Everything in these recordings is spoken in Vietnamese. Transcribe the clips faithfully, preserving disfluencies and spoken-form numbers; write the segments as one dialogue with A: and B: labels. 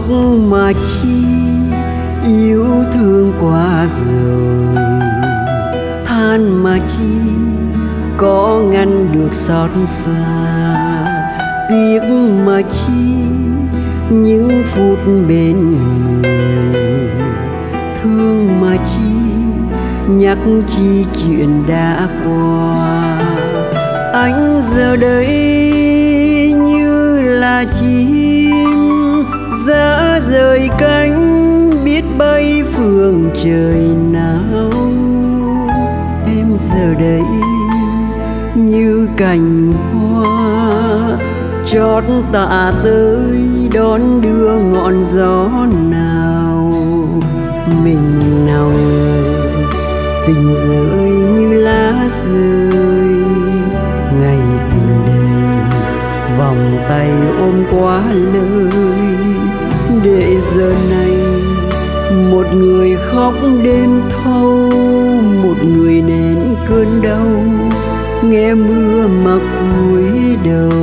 A: mà chi yêu thương quá rồi, than mà chi có ngăn được xót xa, tiếc mà chi những phút bên người, thương mà chi nhắc chi chuyện đã qua. Anh giờ đây như là chim dã rời cánh, biết bay phương trời nào. Em giờ đây như cành hoa chót tạ tới đón đưa ngọn gió nào. Mình nào ngờ tình rơi như lá rơi, ngày tình đến vòng tay ôm quá lời. Để giờ này một người khóc đêm thâu, một người nén cơn đau nghe mưa mà cúi đầu.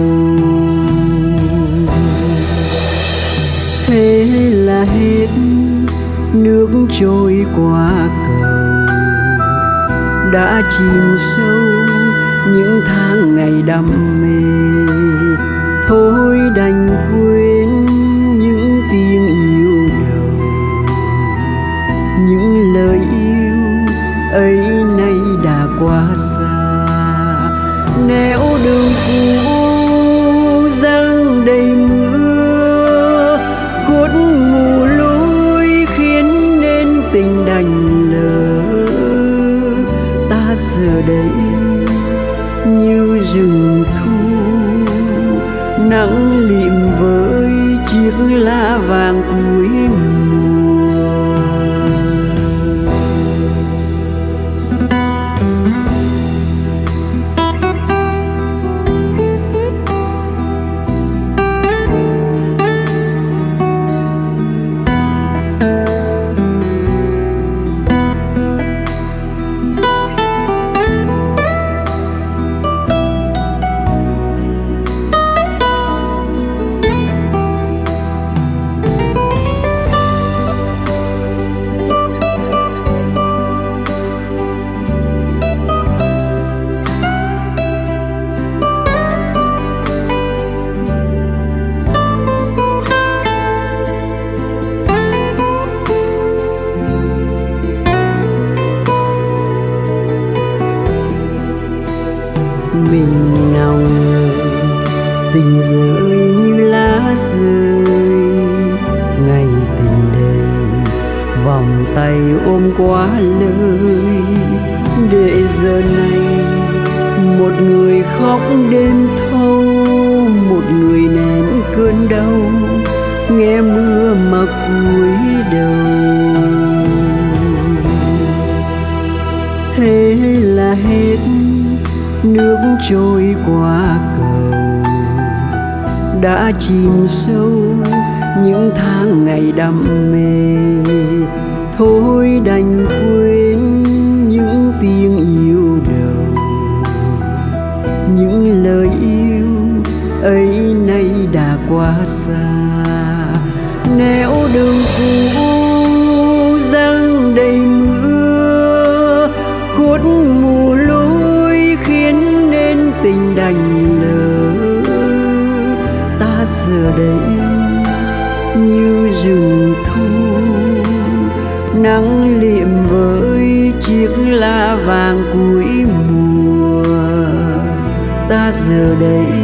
A: Thế là hết nước trôi qua cầu, đã chìm sâu những tháng ngày đam mê. Thôi đành quên những tiếng yêu đầu, những lời yêu ấy nay đã quá xa. Nẻo đường cũ giăng đầy mưa, khuất mù lối khiến nên tình đành lỡ. Ta giờ đây như rừng thu, nắng lịm với chiếc lá vàng cuối mùa. Mình nào ngờ tình rơi như lá rơi, ngày tình đến vòng tay ôm quá lời. Để giờ này một người khóc đêm thâu, một người nén cơn đau nghe mưa mà cúi đầu. Thế là hết nước trôi qua cầu, đã chìm sâu những tháng ngày đam mê. Thôi đành quên những tiếng yêu đầu, những lời yêu ấy nay đã quá xa. Nẻo đường cũ giăng đầy mưa, khuất mù lối khiến nên tình đành lỡ. Ta giờ đây như rừng thu, nắng liệm với chiếc lá vàng cuối mùa. Ta giờ đây